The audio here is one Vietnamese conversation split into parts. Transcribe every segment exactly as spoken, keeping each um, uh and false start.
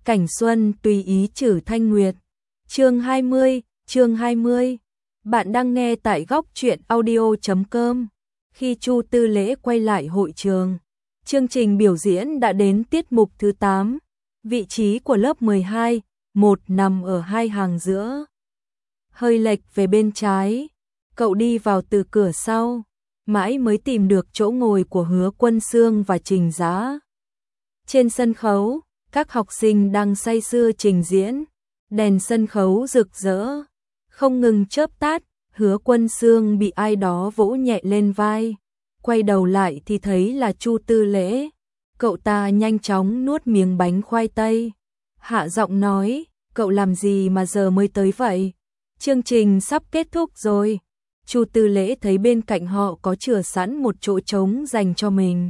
Cảnh xuân tùy ý trừ thanh nguyệt. Chương hai mươi, chương hai mươi. Bạn đang nghe tại góc truyện audio chấm com. Khi Chu Tư Lễ quay lại hội trường, chương trình biểu diễn đã đến tiết mục thứ tám. Vị trí của lớp mười hai, một nằm ở hai hàng giữa. Hơi lệch về bên trái, cậu đi vào từ cửa sau, mãi mới tìm được chỗ ngồi của Hứa Quân Xương và Trình Dã. Trên sân khấu, các học sinh đang say sưa trình diễn, đèn sân khấu rực rỡ, không ngừng chớp tắt. Hứa Quân Xương bị ai đó vỗ nhẹ lên vai, quay đầu lại thì thấy là Chu Tư Lễ. Cậu ta nhanh chóng nuốt miếng bánh khoai tây, hạ giọng nói, cậu làm gì mà giờ mới tới vậy? Chương trình sắp kết thúc rồi. Chu Tư Lễ thấy bên cạnh họ có chừa sẵn một chỗ trống dành cho mình,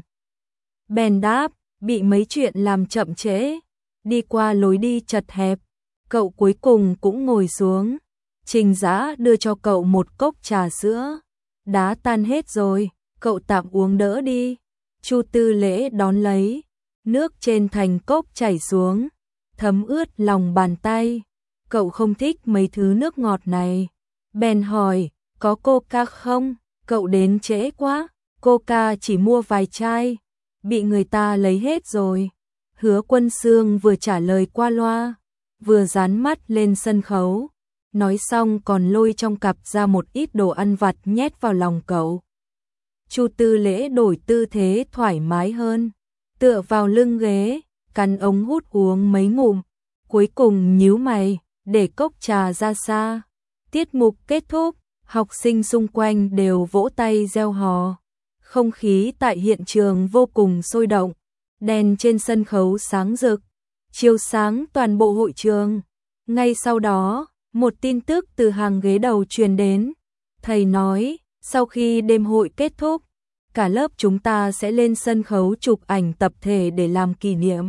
bèn đáp, bị mấy chuyện làm chậm trễ. Đi qua lối đi chật hẹp, cậu cuối cùng cũng ngồi xuống. Trình Dã đưa cho cậu một cốc trà sữa, đã tan hết rồi, cậu tạm uống đỡ đi. Chu Tư Lễ đón lấy, nước trên thành cốc chảy xuống, thấm ướt lòng bàn tay. Cậu không thích mấy thứ nước ngọt này, bèn hỏi, có Coca không? Cậu đến trễ quá, Coca chỉ mua vài chai, bị người ta lấy hết rồi. Hứa Quân Xương vừa trả lời qua loa, vừa dán mắt lên sân khấu, nói xong còn lôi trong cặp ra một ít đồ ăn vặt nhét vào lòng cậu. Chu Tư Lễ đổi tư thế thoải mái hơn, tựa vào lưng ghế, cắn ống hút uống mấy ngụm, cuối cùng nhíu mày, để cốc trà ra xa. Tiết mục kết thúc, học sinh xung quanh đều vỗ tay reo hò. Không khí tại hiện trường vô cùng sôi động, đèn trên sân khấu sáng rực, chiếu sáng toàn bộ hội trường. Ngay sau đó, một tin tức từ hàng ghế đầu truyền đến. Thầy nói, sau khi đêm hội kết thúc, cả lớp chúng ta sẽ lên sân khấu chụp ảnh tập thể để làm kỷ niệm.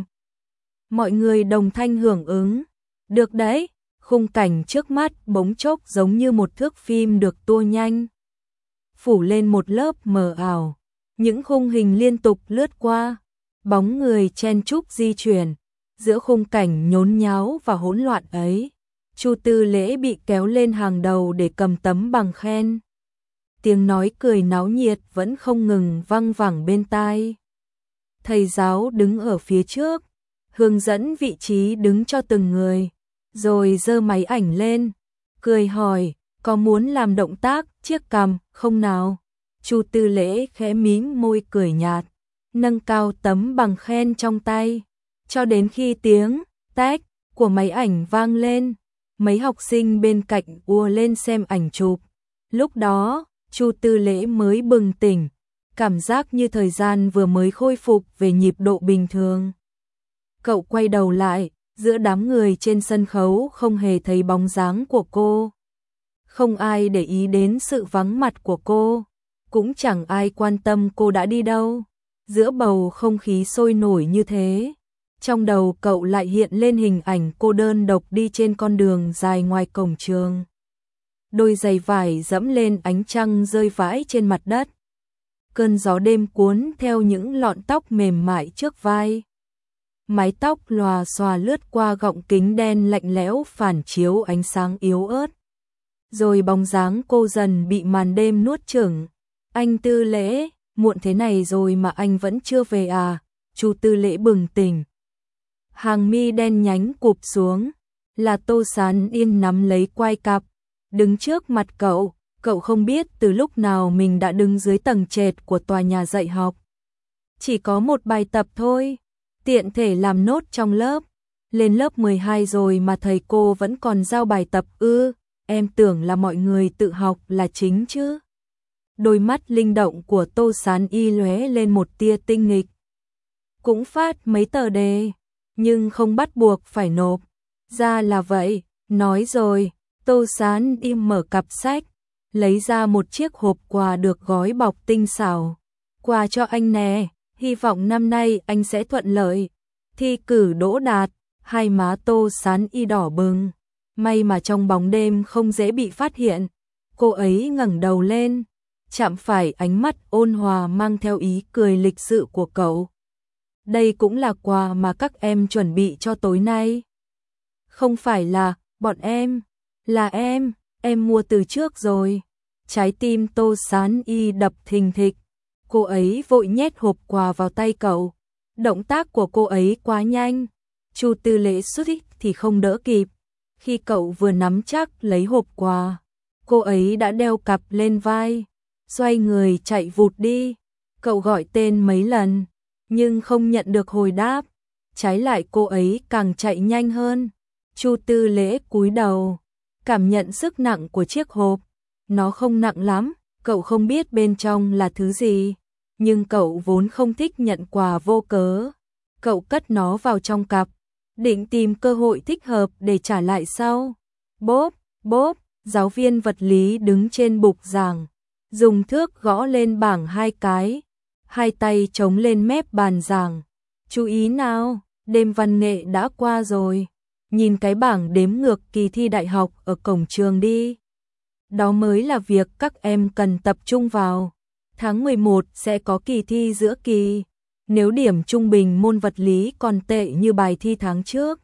Mọi người đồng thanh hưởng ứng. Được đấy, khung cảnh trước mắt bỗng chốc giống như một thước phim được tua nhanh, phủ lên một lớp mờ ảo. Những khung hình liên tục lướt qua, bóng người chen chúc di chuyển. Giữa khung cảnh nhốn nháo và hỗn loạn ấy, Chu Tư Lễ bị kéo lên hàng đầu để cầm tấm bằng khen. Tiếng nói cười náo nhiệt vẫn không ngừng vang vẳng bên tai. Thầy giáo đứng ở phía trước, hướng dẫn vị trí đứng cho từng người, rồi giơ máy ảnh lên, cười hỏi, có muốn làm động tác chiếc cằm không nào? Chu Tư Lễ khẽ mím môi cười nhạt, nâng cao tấm bằng khen trong tay, cho đến khi tiếng tách của máy ảnh vang lên, mấy học sinh bên cạnh ùa lên xem ảnh chụp. Lúc đó, Chu Tư Lễ mới bừng tỉnh, cảm giác như thời gian vừa mới khôi phục về nhịp độ bình thường. Cậu quay đầu lại, giữa đám người trên sân khấu không hề thấy bóng dáng của cô. Không ai để ý đến sự vắng mặt của cô, cũng chẳng ai quan tâm cô đã đi đâu. Giữa bầu không khí sôi nổi như thế, trong đầu cậu lại hiện lên hình ảnh cô đơn độc đi trên con đường dài ngoài cổng trường. Đôi giày vải dẫm lên ánh trăng rơi vãi trên mặt đất. Cơn gió đêm cuốn theo những lọn tóc mềm mại trước vai. Mái tóc lòa xòa lướt qua gọng kính đen lạnh lẽo phản chiếu ánh sáng yếu ớt. Rồi bóng dáng cô dần bị màn đêm nuốt chửng. Anh Tư Lễ, muộn thế này rồi mà anh vẫn chưa về à? Chu Tư Lễ bừng tỉnh. Hàng mi đen nhánh cụp xuống, là Tô Sán Yên nắm lấy quai cặp, đứng trước mặt cậu. Cậu không biết từ lúc nào mình đã đứng dưới tầng trệt của tòa nhà dạy học. Chỉ có một bài tập thôi, tiện thể làm nốt trong lớp. Lên lớp mười hai rồi mà thầy cô vẫn còn giao bài tập ư? Em tưởng là mọi người tự học là chính chứ. Đôi mắt linh động của Tô Sán Y lóe lên một tia tinh nghịch. Cũng phát mấy tờ đề, nhưng không bắt buộc phải nộp. Ra là vậy, nói rồi. Tô Sán Y mở cặp sách, lấy ra một chiếc hộp quà được gói bọc tinh xảo. Quà cho anh nè, hy vọng năm nay anh sẽ thuận lợi, thi cử đỗ đạt. Hai má Tô Sán Y đỏ bừng, may mà trong bóng đêm không dễ bị phát hiện. Cô ấy ngẩng đầu lên, chạm phải ánh mắt ôn hòa mang theo ý cười lịch sự của cậu. đây cũng là quà mà các em chuẩn bị cho tối nay. Không phải là, bọn em, là em, em mua từ trước rồi. Trái tim Tô Sán Y đập thình thịch, cô ấy vội nhét hộp quà vào tay cậu. Động tác của cô ấy quá nhanh, Chu Tư Lễ xuất hiện thì không đỡ kịp. Khi cậu vừa nắm chắc lấy hộp quà, cô ấy đã đeo cặp lên vai, xoay người chạy vụt đi. Cậu gọi tên mấy lần, nhưng không nhận được hồi đáp. Trái lại cô ấy càng chạy nhanh hơn. Chu Tư Lễ cúi đầu, cảm nhận sức nặng của chiếc hộp. Nó không nặng lắm, cậu không biết bên trong là thứ gì, nhưng cậu vốn không thích nhận quà vô cớ. Cậu cất nó vào trong cặp, định tìm cơ hội thích hợp để trả lại sau. Bốp, bốp, giáo viên vật lý đứng trên bục giảng, dùng thước gõ lên bảng hai cái, hai tay chống lên mép bàn giảng. Chú ý nào, đêm văn nghệ đã qua rồi, nhìn cái bảng đếm ngược kỳ thi đại học ở cổng trường đi. Đó mới là việc các em cần tập trung vào. Tháng mười một sẽ có kỳ thi giữa kỳ. Nếu điểm trung bình môn vật lý còn tệ như bài thi tháng trước,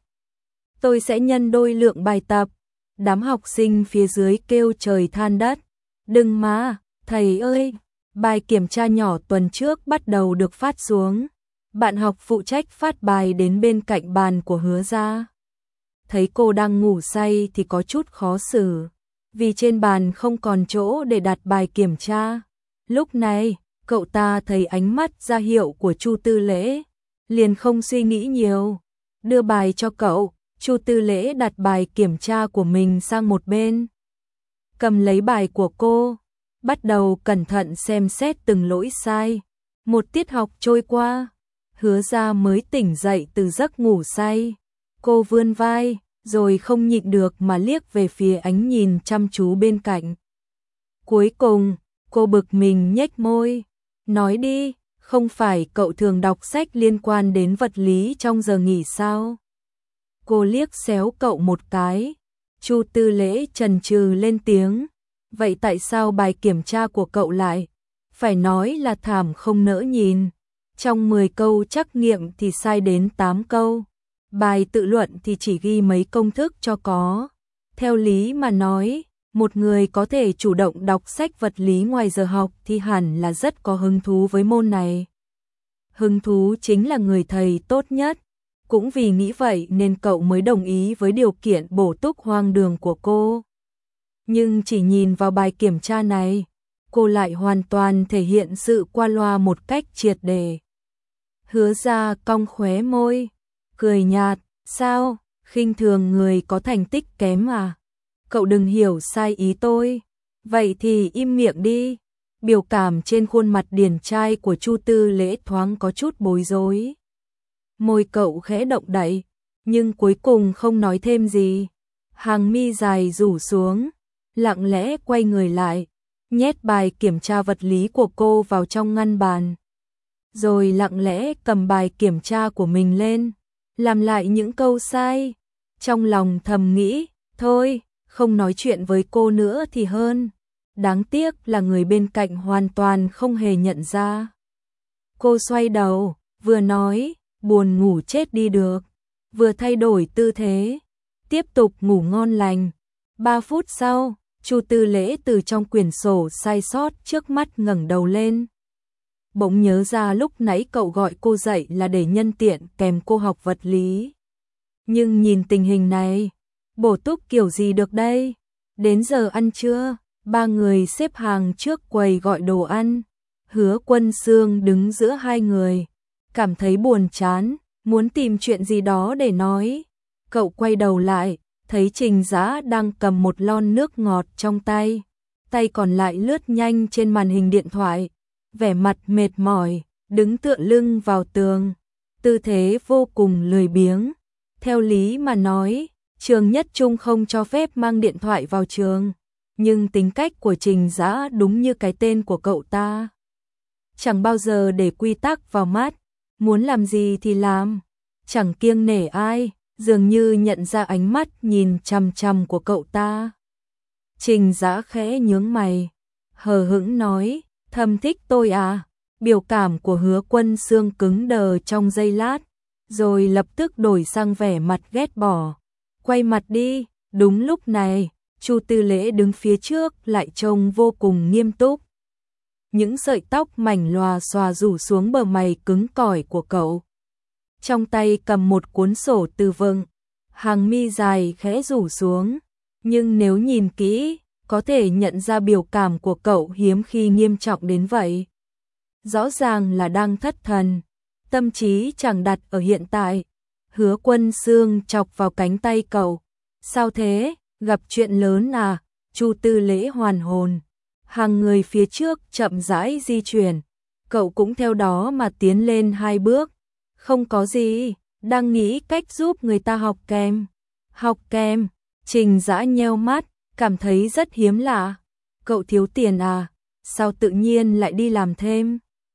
tôi sẽ nhân đôi lượng bài tập. Đám học sinh phía dưới kêu trời than đất. Đừng mà, thầy ơi, bài kiểm tra nhỏ tuần trước bắt đầu được phát xuống. Bạn học phụ trách phát bài đến bên cạnh bàn của Hứa Gia. Thấy cô đang ngủ say thì có chút khó xử, vì trên bàn không còn chỗ để đặt bài kiểm tra. Lúc này, cậu ta thấy ánh mắt ra hiệu của Chu Tư Lễ, liền không suy nghĩ nhiều, đưa bài cho cậu. Chu Tư Lễ đặt bài kiểm tra của mình sang một bên, cầm lấy bài của cô, bắt đầu cẩn thận xem xét từng lỗi sai. Một tiết học trôi qua, Hứa Gia mới tỉnh dậy từ giấc ngủ say. Cô vươn vai, rồi không nhịn được mà liếc về phía ánh nhìn chăm chú bên cạnh. Cuối cùng, cô bực mình nhếch môi, nói đi, không phải cậu thường đọc sách liên quan đến vật lý trong giờ nghỉ sao? Cô liếc xéo cậu một cái. Chu Tư Lễ chần chừ lên tiếng, vậy tại sao bài kiểm tra của cậu lại phải nói là thảm không nỡ nhìn? Trong mười câu trắc nghiệm thì sai đến tám câu. Bài tự luận thì chỉ ghi mấy công thức cho có. Theo lý mà nói, một người có thể chủ động đọc sách vật lý ngoài giờ học thì hẳn là rất có hứng thú với môn này. Hứng thú chính là người thầy tốt nhất. Cũng vì nghĩ vậy nên cậu mới đồng ý với điều kiện bổ túc hoang đường của cô. Nhưng chỉ nhìn vào bài kiểm tra này, cô lại hoàn toàn thể hiện sự qua loa một cách triệt để. Hứa Gia cong khóe môi, cười nhạt, sao, khinh thường người có thành tích kém à? Cậu đừng hiểu sai ý tôi, vậy thì im miệng đi. Biểu cảm trên khuôn mặt điển trai của Chu Tư Lễ thoáng có chút bối rối. Môi cậu khẽ động đậy, nhưng cuối cùng không nói thêm gì. Hàng mi dài rủ xuống, lặng lẽ quay người lại, nhét bài kiểm tra vật lý của cô vào trong ngăn bàn. Rồi lặng lẽ cầm bài kiểm tra của mình lên, làm lại những câu sai. Trong lòng thầm nghĩ, thôi, không nói chuyện với cô nữa thì hơn. Đáng tiếc là người bên cạnh hoàn toàn không hề nhận ra. Cô xoay đầu, vừa nói, buồn ngủ chết đi được, vừa thay đổi tư thế, tiếp tục ngủ ngon lành. Ba phút sau, Chu Tư Lễ từ trong quyển sổ sai sót trước mắt ngẩng đầu lên. Bỗng nhớ ra lúc nãy cậu gọi cô dậy là để nhân tiện kèm cô học vật lý. Nhưng nhìn tình hình này, bổ túc kiểu gì được đây? Đến giờ ăn trưa, ba người xếp hàng trước quầy gọi đồ ăn. Hứa Quân Sương đứng giữa hai người, cảm thấy buồn chán, muốn tìm chuyện gì đó để nói. Cậu quay đầu lại, thấy Trình Dã đang cầm một lon nước ngọt trong tay, tay còn lại lướt nhanh trên màn hình điện thoại, vẻ mặt mệt mỏi, đứng tựa lưng vào tường, tư thế vô cùng lười biếng. Theo lý mà nói, trường nhất trung không cho phép mang điện thoại vào trường, nhưng tính cách của Trình Dã đúng như cái tên của cậu ta. Chẳng bao giờ để quy tắc vào mắt, muốn làm gì thì làm, chẳng kiêng nể ai, dường như nhận ra ánh mắt nhìn chằm chằm của cậu ta. Trình Dã khẽ nhướng mày, hờ hững nói, thầm thích tôi à? Biểu cảm của Hứa Quân Xương cứng đờ trong giây lát, rồi lập tức đổi sang vẻ mặt ghét bỏ. Quay mặt đi. Đúng lúc này, Chu Tư Lễ đứng phía trước lại trông vô cùng nghiêm túc. Những sợi tóc mảnh lòa xòa rủ xuống bờ mày cứng cỏi của cậu. Trong tay cầm một cuốn sổ từ vựng, hàng mi dài khẽ rủ xuống. Nhưng nếu nhìn kỹ, có thể nhận ra biểu cảm của cậu hiếm khi nghiêm trọng đến vậy. Rõ ràng là đang thất thần, tâm trí chẳng đặt ở hiện tại. Hứa Quân Xương chọc vào cánh tay cậu. Sao thế, gặp chuyện lớn à? Chu Tư Lễ hoàn hồn. Hàng người phía trước chậm rãi di chuyển. Cậu cũng theo đó mà tiến lên hai bước. Không có gì, đang nghĩ cách giúp người ta học kèm. Học kèm, Trình Dã nheo mắt, cảm thấy rất hiếm lạ. Cậu thiếu tiền à? Sao tự nhiên lại đi làm thêm?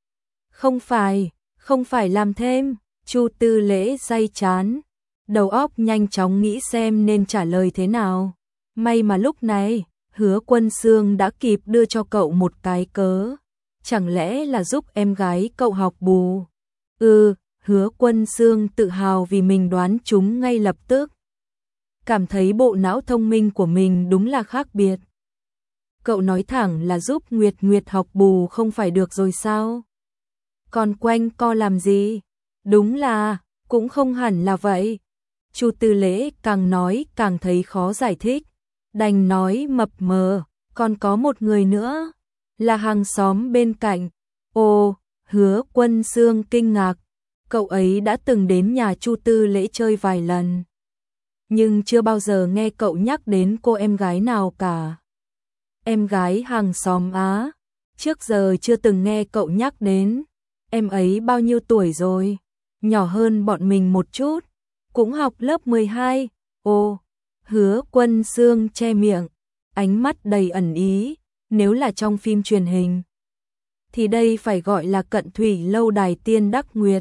Không phải, không phải làm thêm. Chu Tư Lễ day chán, đầu óc nhanh chóng nghĩ xem nên trả lời thế nào. May mà lúc này, Hứa Quân Xương đã kịp đưa cho cậu một cái cớ. Chẳng lẽ là giúp em gái cậu học bù? Ừ, Hứa Quân Xương tự hào vì mình đoán chúng ngay lập tức. Cảm thấy bộ não thông minh của mình đúng là khác biệt. Cậu nói thẳng là giúp Nguyệt Nguyệt học bù không phải được rồi sao? Còn quanh co làm gì? Đúng là, cũng không hẳn là vậy. Chu Tư Lễ càng nói càng thấy khó giải thích. Đành nói mập mờ, còn có một người nữa, là hàng xóm bên cạnh. Ồ, Hứa Quân Xương kinh ngạc. Cậu ấy đã từng đến nhà Chu Tư Lễ chơi vài lần, nhưng chưa bao giờ nghe cậu nhắc đến cô em gái nào cả. Em gái hàng xóm á? Trước giờ chưa từng nghe cậu nhắc đến. Em ấy bao nhiêu tuổi rồi? Nhỏ hơn bọn mình một chút, cũng học lớp mười hai. Ồ, Hứa Quân Xương che miệng, ánh mắt đầy ẩn ý. Nếu là trong phim truyền hình, thì đây phải gọi là cận thủy lâu đài tiên đắc nguyệt.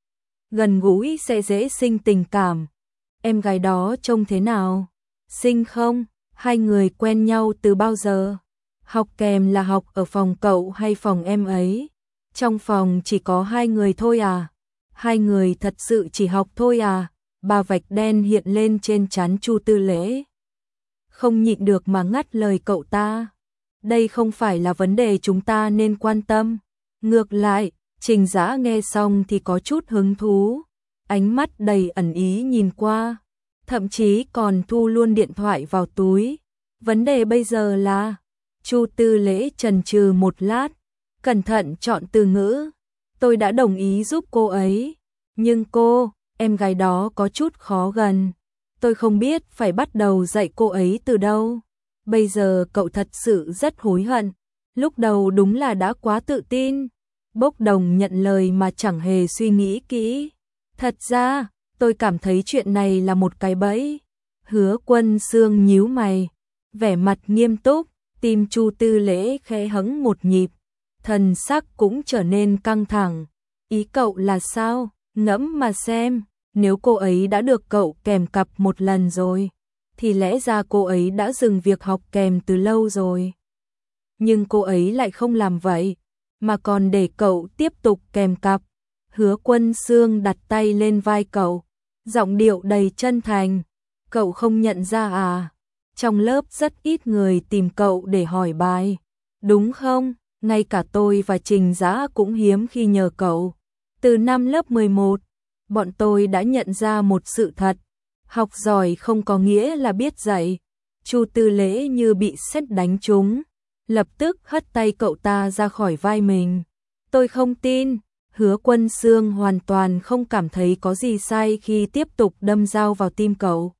Gần gũi sẽ dễ sinh tình cảm. Em gái đó trông thế nào? Xinh không? Hai người quen nhau từ bao giờ? Học kèm là học ở phòng cậu hay phòng em ấy? Trong phòng chỉ có hai người thôi à? Hai người thật sự chỉ học thôi à? Ba vạch đen hiện lên trên trán Chu Tư Lễ. Không nhịn được mà ngắt lời cậu ta. Đây không phải là vấn đề chúng ta nên quan tâm. Ngược lại, Trình Dã nghe xong thì có chút hứng thú. Ánh mắt đầy ẩn ý nhìn qua. Thậm chí còn thu luôn điện thoại vào túi. Vấn đề bây giờ là... Chu Tư Lễ chần chừ một lát, cẩn thận chọn từ ngữ. Tôi đã đồng ý giúp cô ấy. Nhưng cô, em gái đó có chút khó gần. Tôi không biết phải bắt đầu dạy cô ấy từ đâu. Bây giờ cậu thật sự rất hối hận. Lúc đầu đúng là đã quá tự tin. Bốc đồng nhận lời mà chẳng hề suy nghĩ kỹ. Thật ra, tôi cảm thấy chuyện này là một cái bẫy. Hứa Quân Xương nhíu mày, vẻ mặt nghiêm túc, tim Chu Tư Lễ khẽ hững một nhịp, thần sắc cũng trở nên căng thẳng. Ý cậu là sao? Ngẫm mà xem, nếu cô ấy đã được cậu kèm cặp một lần rồi, thì lẽ ra cô ấy đã dừng việc học kèm từ lâu rồi. Nhưng cô ấy lại không làm vậy, mà còn để cậu tiếp tục kèm cặp. Hứa Quân Xương đặt tay lên vai cậu, giọng điệu đầy chân thành. Cậu không nhận ra à? Trong lớp rất ít người tìm cậu để hỏi bài, đúng không? Ngay cả tôi và Trình Dã cũng hiếm khi nhờ cậu. Từ năm lớp mười một, bọn tôi đã nhận ra một sự thật. Học giỏi không có nghĩa là biết dạy. Chu Tư Lễ như bị sét đánh trúng, lập tức hất tay cậu ta ra khỏi vai mình. Tôi không tin. Hứa Quân Xương hoàn toàn không cảm thấy có gì sai khi tiếp tục đâm dao vào tim cậu.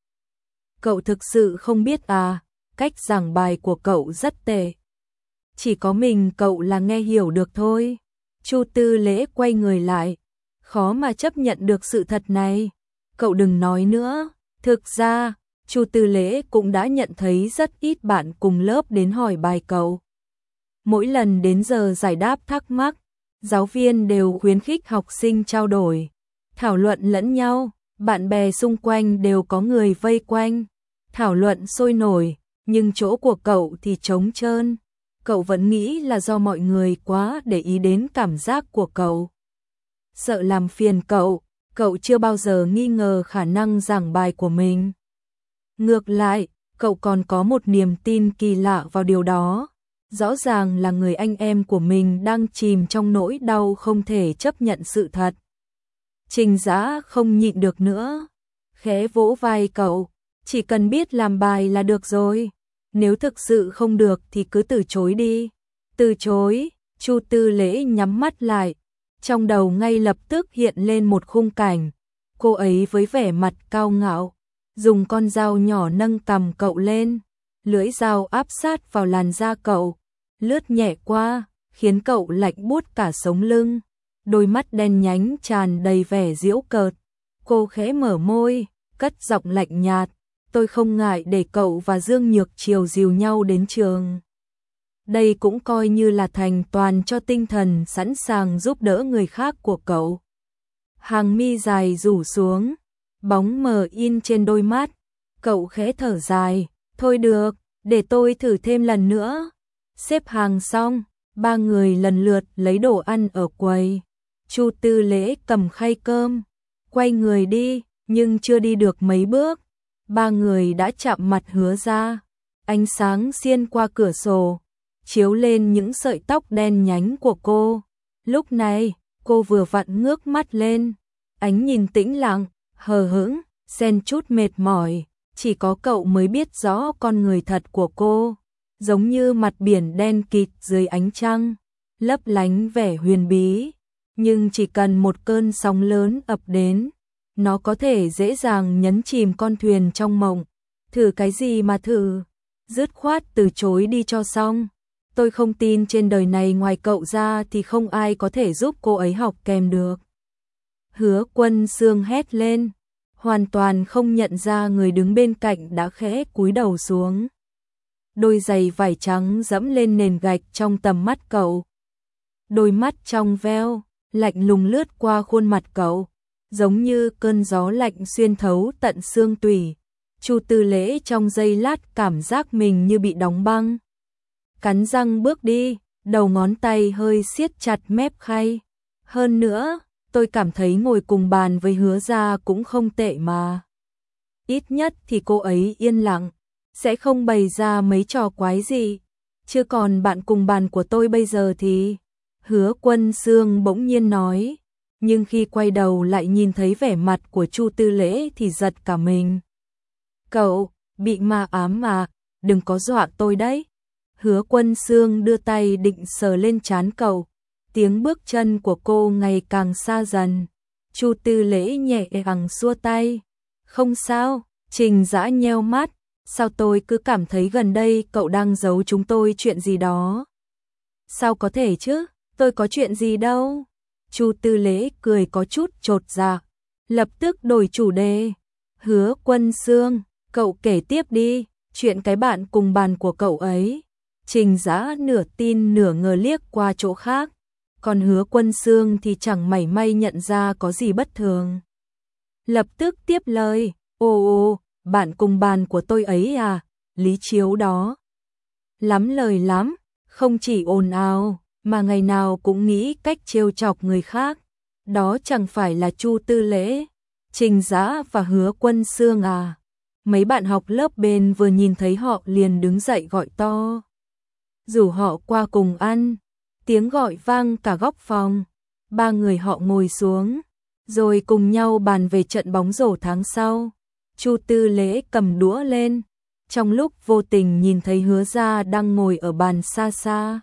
Cậu thực sự không biết à? Cách giảng bài của cậu rất tệ. Chỉ có mình cậu là nghe hiểu được thôi. Chu Tư Lễ quay người lại, khó mà chấp nhận được sự thật này. Cậu đừng nói nữa. Thực ra, Chu Tư Lễ cũng đã nhận thấy rất ít bạn cùng lớp đến hỏi bài cậu. Mỗi lần đến giờ giải đáp thắc mắc, giáo viên đều khuyến khích học sinh trao đổi, thảo luận lẫn nhau. Bạn bè xung quanh đều có người vây quanh, thảo luận sôi nổi, nhưng chỗ của cậu thì trống trơn. cậu vẫn nghĩ là do mọi người quá để ý đến cảm giác của cậu. Sợ làm phiền cậu, cậu chưa bao giờ nghi ngờ khả năng giảng bài của mình. Ngược lại, cậu còn có một niềm tin kỳ lạ vào điều đó. Rõ ràng là người anh em của mình đang chìm trong nỗi đau không thể chấp nhận sự thật. Trình Dã không nhịn được nữa, khẽ vỗ vai cậu, chỉ cần biết làm bài là được rồi. Nếu thực sự không được thì cứ từ chối đi. Từ chối, Chu Tư Lễ nhắm mắt lại, trong đầu ngay lập tức hiện lên một khung cảnh. Cô ấy với vẻ mặt cao ngạo, dùng con dao nhỏ nâng cằm cậu lên, lưỡi dao áp sát vào làn da cậu, lướt nhẹ qua, khiến cậu lạnh buốt cả sống lưng. Đôi mắt đen nhánh tràn đầy vẻ giễu cợt. Cô khẽ mở môi, cất giọng lạnh nhạt, tôi không ngại để cậu và Dương Nhược Triều dìu nhau đến trường. Đây cũng coi như là thành toàn cho tinh thần sẵn sàng giúp đỡ người khác của cậu. Hàng mi dài rủ xuống, bóng mờ in trên đôi mắt, cậu khẽ thở dài, thôi được, để tôi thử thêm lần nữa. Xếp hàng xong, ba người lần lượt lấy đồ ăn ở quầy. Chu Tư Lễ cầm khay cơm, quay người đi, nhưng chưa đi được mấy bước, ba người đã chạm mặt Hứa Ra. Ánh sáng xiên qua cửa sổ, chiếu lên những sợi tóc đen nhánh của cô. Lúc này, cô vừa vặn ngước mắt lên, ánh nhìn tĩnh lặng, hờ hững, xen chút mệt mỏi, chỉ có cậu mới biết rõ con người thật của cô, giống như mặt biển đen kịt dưới ánh trăng, lấp lánh vẻ huyền bí, nhưng chỉ cần một cơn sóng lớn ập đến, nó có thể dễ dàng nhấn chìm con thuyền trong mộng. Thử cái gì mà thử, dứt khoát từ chối đi cho xong. Tôi không tin trên đời này ngoài cậu ra thì không ai có thể giúp cô ấy học kèm được. Hứa Quân Xương hét lên, hoàn toàn không nhận ra người đứng bên cạnh đã khẽ cúi đầu xuống. Đôi giày vải trắng dẫm lên nền gạch trong tầm mắt cậu. Đôi mắt trong veo, lạnh lùng lướt qua khuôn mặt cậu, giống như cơn gió lạnh xuyên thấu tận xương tủy. Chu Tư Lễ trong giây lát cảm giác mình như bị đóng băng. Cắn răng bước đi, đầu ngón tay hơi siết chặt mép khay. Hơn nữa, tôi cảm thấy ngồi cùng bàn với Hứa Ra cũng không tệ mà. Ít nhất thì cô ấy yên lặng, sẽ không bày ra mấy trò quái gì. Chứ còn bạn cùng bàn của tôi bây giờ thì... Hứa Quân Xương bỗng nhiên nói, nhưng khi quay đầu lại nhìn thấy vẻ mặt của Chu Tư Lễ thì giật cả mình. Cậu, bị ma ám mà, đừng có dọa tôi đấy. Hứa Quân Xương đưa tay định sờ lên trán cậu, tiếng bước chân của cô ngày càng xa dần. Chu Tư Lễ nhẹ nhàng xua tay, không sao. Trình Dã nheo mắt, sao tôi cứ cảm thấy gần đây cậu đang giấu chúng tôi chuyện gì đó. Sao có thể chứ, tôi có chuyện gì đâu. Chu Tư Lễ cười có chút chột dạ, lập tức đổi chủ đề. Hứa Quân Xương, cậu kể tiếp đi, chuyện cái bạn cùng bàn của cậu ấy. Trình Dã nửa tin nửa ngờ liếc qua chỗ khác, còn Hứa Quân Xương thì chẳng mảy may nhận ra có gì bất thường. Lập tức tiếp lời, ồ ồ, bạn cùng bàn của tôi ấy à, Lý Chiếu đó. Lắm lời lắm, không chỉ ồn ào, mà ngày nào cũng nghĩ cách trêu chọc người khác. Đó chẳng phải là Chu Tư Lễ, Trình Dã và Hứa Quân Xương à. Mấy bạn học lớp bên vừa nhìn thấy họ liền đứng dậy gọi to, rủ họ qua cùng ăn. Tiếng gọi vang cả góc phòng. Ba người họ ngồi xuống, rồi cùng nhau bàn về trận bóng rổ tháng sau. Chu Tư Lễ cầm đũa lên, trong lúc vô tình nhìn thấy Hứa Ra đang ngồi ở bàn xa xa,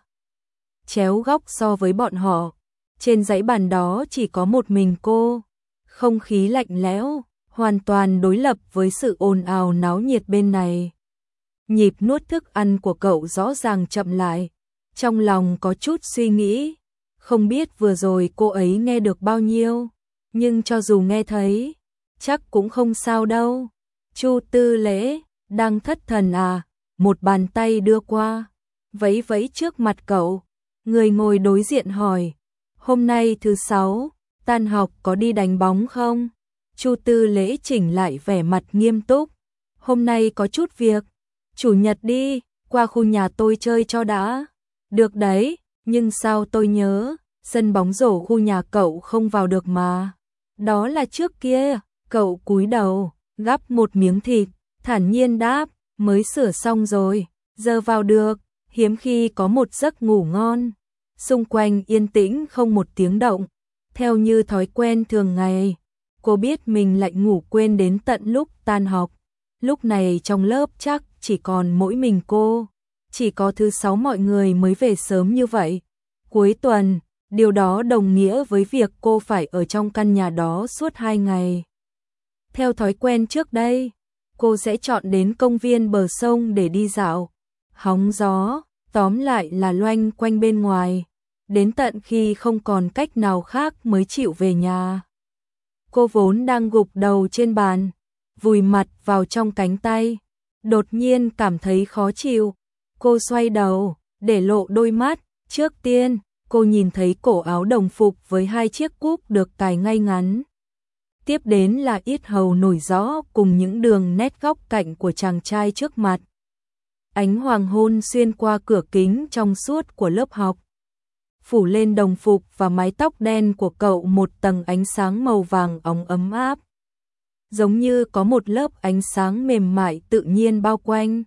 chéo góc so với bọn họ. Trên dãy bàn đó chỉ có một mình cô, không khí lạnh lẽo, hoàn toàn đối lập với sự ồn ào náo nhiệt bên này. Nhịp nuốt thức ăn của cậu rõ ràng chậm lại, trong lòng có chút suy nghĩ, không biết vừa rồi cô ấy nghe được bao nhiêu, nhưng cho dù nghe thấy, chắc cũng không sao đâu. Chu Tư Lễ, đang thất thần à? Một bàn tay đưa qua, vẫy vẫy trước mặt cậu. Người ngồi đối diện hỏi, hôm nay thứ sáu, tan học có đi đánh bóng không? Chu Tư Lễ chỉnh lại vẻ mặt nghiêm túc, hôm nay có chút việc, chủ nhật đi, qua khu nhà tôi chơi cho đã. Được đấy, nhưng sao tôi nhớ, sân bóng rổ khu nhà cậu không vào được mà. Đó là trước kia. Cậu cúi đầu, gắp một miếng thịt, thản nhiên đáp, mới sửa xong rồi, giờ vào được, hiếm khi có một giấc ngủ ngon. Xung quanh yên tĩnh không một tiếng động, theo như thói quen thường ngày. Cô biết mình lại ngủ quên đến tận lúc tan học. Lúc này trong lớp chắc chỉ còn mỗi mình cô. Chỉ có thứ sáu mọi người mới về sớm như vậy. Cuối tuần, điều đó đồng nghĩa với việc cô phải ở trong căn nhà đó suốt hai ngày. Theo thói quen trước đây, cô sẽ chọn đến công viên bờ sông để đi dạo, hóng gió, tóm lại là loanh quanh bên ngoài, đến tận khi không còn cách nào khác mới chịu về nhà. Cô vốn đang gục đầu trên bàn, vùi mặt vào trong cánh tay, đột nhiên cảm thấy khó chịu. Cô xoay đầu, để lộ đôi mắt, trước tiên, cô nhìn thấy cổ áo đồng phục với hai chiếc cúp được cài ngay ngắn. Tiếp đến là yết hầu nổi rõ cùng những đường nét góc cạnh của chàng trai trước mặt. Ánh hoàng hôn xuyên qua cửa kính trong suốt của lớp học, phủ lên đồng phục và mái tóc đen của cậu một tầng ánh sáng màu vàng óng ấm áp. Giống như có một lớp ánh sáng mềm mại tự nhiên bao quanh.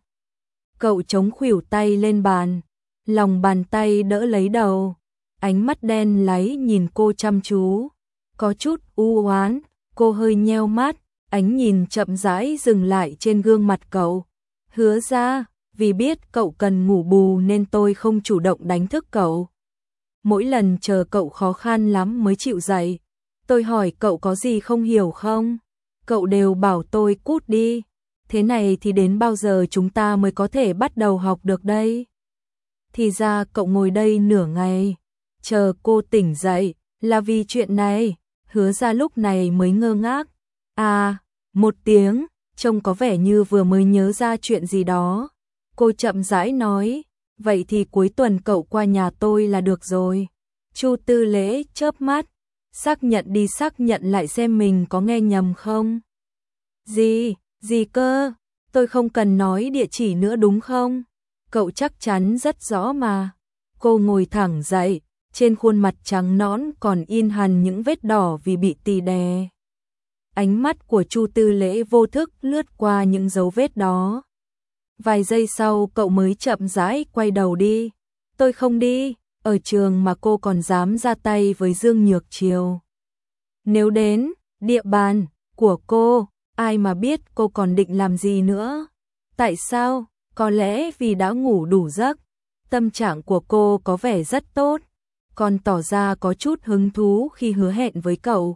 Cậu chống khuỷu tay lên bàn, lòng bàn tay đỡ lấy đầu, ánh mắt đen láy nhìn cô chăm chú, có chút u oán. Cô hơi nheo mắt, ánh nhìn chậm rãi dừng lại trên gương mặt cậu. Hứa ra, vì biết cậu cần ngủ bù nên tôi không chủ động đánh thức cậu. Mỗi lần chờ cậu khó khăn lắm mới chịu dậy. Tôi hỏi cậu có gì không hiểu không? Cậu đều bảo tôi cút đi. Thế này thì đến bao giờ chúng ta mới có thể bắt đầu học được đây? Thì ra cậu ngồi đây nửa ngày, chờ cô tỉnh dậy, là vì chuyện này. Hứa ra lúc này mới ngơ ngác. À, một tiếng, trông có vẻ như vừa mới nhớ ra chuyện gì đó. Cô chậm rãi nói, vậy thì cuối tuần cậu qua nhà tôi là được rồi. Chu Tư Lễ chớp mắt, xác nhận đi xác nhận lại xem mình có nghe nhầm không. Gì, gì cơ, tôi không cần nói địa chỉ nữa đúng không? Cậu chắc chắn rất rõ mà. Cô ngồi thẳng dậy. Trên khuôn mặt trắng nõn còn in hằn những vết đỏ vì bị tì đè. Ánh mắt của Chu Tư Lễ vô thức lướt qua những dấu vết đó. Vài giây sau cậu mới chậm rãi quay đầu đi. Tôi không đi, ở trường mà cô còn dám ra tay với Dương Nhược Triều. Nếu đến địa bàn của cô, ai mà biết cô còn định làm gì nữa. Tại sao? Có lẽ vì đã ngủ đủ giấc. Tâm trạng của cô có vẻ rất tốt, còn tỏ ra có chút hứng thú khi hứa hẹn với cậu.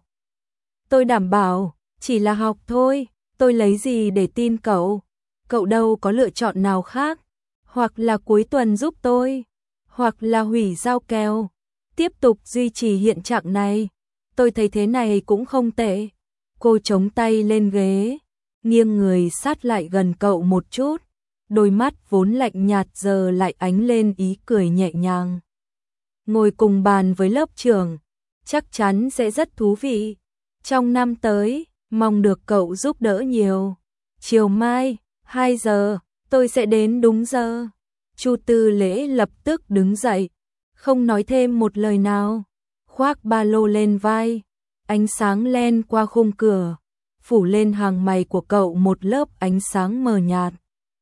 Tôi đảm bảo, chỉ là học thôi, tôi lấy gì để tin cậu? Cậu đâu có lựa chọn nào khác, hoặc là cuối tuần giúp tôi, hoặc là hủy giao kèo, tiếp tục duy trì hiện trạng này. Tôi thấy thế này cũng không tệ. Cô chống tay lên ghế, nghiêng người sát lại gần cậu một chút, đôi mắt vốn lạnh nhạt giờ lại ánh lên ý cười nhẹ nhàng. Ngồi cùng bàn với lớp trưởng, chắc chắn sẽ rất thú vị. Trong năm tới, mong được cậu giúp đỡ nhiều. Chiều mai, hai giờ, tôi sẽ đến đúng giờ. Chu Tư Lễ lập tức đứng dậy, không nói thêm một lời nào, khoác ba lô lên vai, ánh sáng len qua khung cửa, phủ lên hàng mày của cậu một lớp ánh sáng mờ nhạt.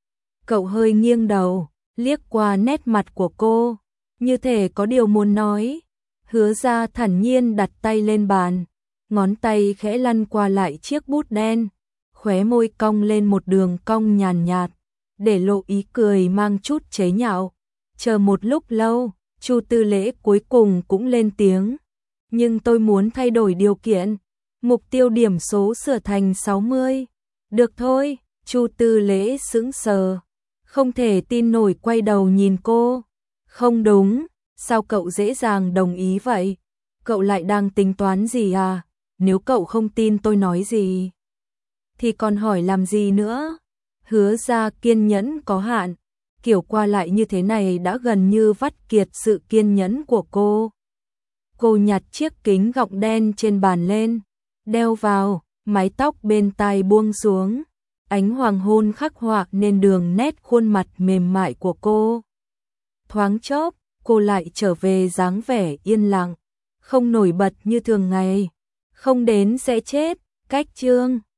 Cậu hơi nghiêng đầu, liếc qua nét mặt của cô, như thể có điều muốn nói. Hứa ra thản nhiên đặt tay lên bàn, ngón tay khẽ lăn qua lại chiếc bút đen, khóe môi cong lên một đường cong nhàn nhạt, để lộ ý cười mang chút chế nhạo. Chờ một lúc lâu, Chu Tư Lễ cuối cùng cũng lên tiếng. Nhưng tôi muốn thay đổi điều kiện, mục tiêu điểm số sửa thành sáu mươi. Được thôi, Chu Tư Lễ sững sờ, không thể tin nổi quay đầu nhìn cô. Không đúng, sao cậu dễ dàng đồng ý vậy? Cậu lại đang tính toán gì à? Nếu cậu không tin tôi nói gì, thì còn hỏi làm gì nữa? Hứa ra kiên nhẫn có hạn, kiểu qua lại như thế này đã gần như vắt kiệt sự kiên nhẫn của cô. Cô nhặt chiếc kính gọng đen trên bàn lên, đeo vào, mái tóc bên tai buông xuống, ánh hoàng hôn khắc họa nên đường nét khuôn mặt mềm mại của cô. Thoáng chốc, cô lại trở về dáng vẻ yên lặng, không nổi bật như thường ngày. Không đến sẽ chết, cách chương